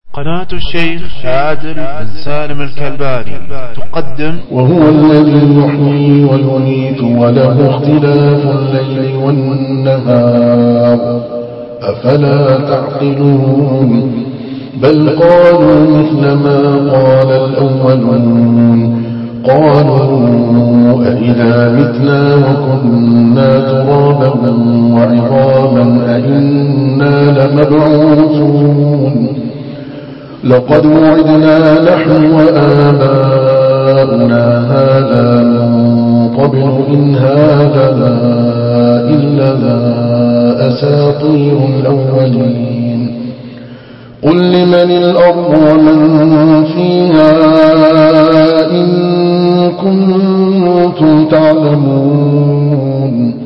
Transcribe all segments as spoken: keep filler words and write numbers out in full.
قناة الشيخ عادل بن سالم الكلباني تقدم وهو الذي يحيي ويميت وله اختلاف الليل والنهار أفلا تعقلون بل قالوا مثل ما قال الأولون قالوا أئذا متنا وكنا ترابا وعظاما أئنا لمبعوثون لقد وعدنا نحن وآباؤنا هذا من قبل إن هذا إلا أساطير الأولين قل لمن الأرض ومن فيها إن كنتم تعلمون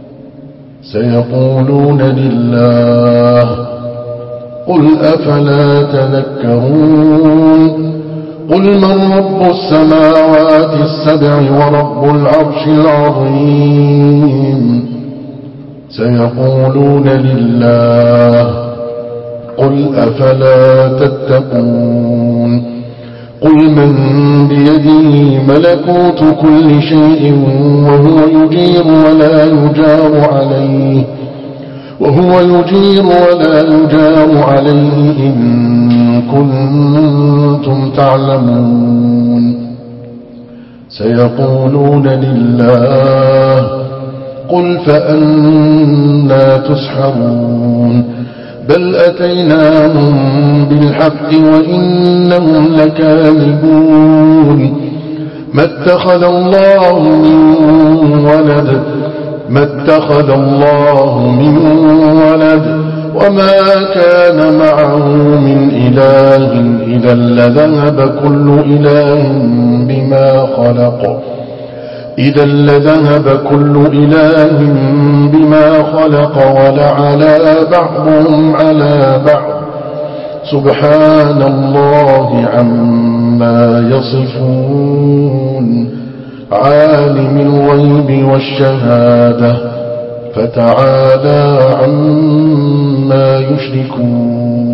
سيقولون لله قل أفلا تذكرون قل من رب السماوات السبع ورب العرش العظيم سيقولون لله قل أفلا تتقون قل من بيده ملكوت كل شيء وهو يجير ولا يجار عليه وهو يجير ولا يجار عليه إن كنتم تعلمون سيقولون لله قل فأنا تسحرون بل أتيناهم بالحق وإنهم لكاذبون ما اتخذ الله من ولد ما اتخذ الله من ولد وما كان معه من إله إذا لذهب كل إله بما خلق إذا لذهب كل إله بما خلق ولعلى بعضهم على بعض سبحان الله عما يصفون عالم الغيب والشهادة فتعالى عما يشركون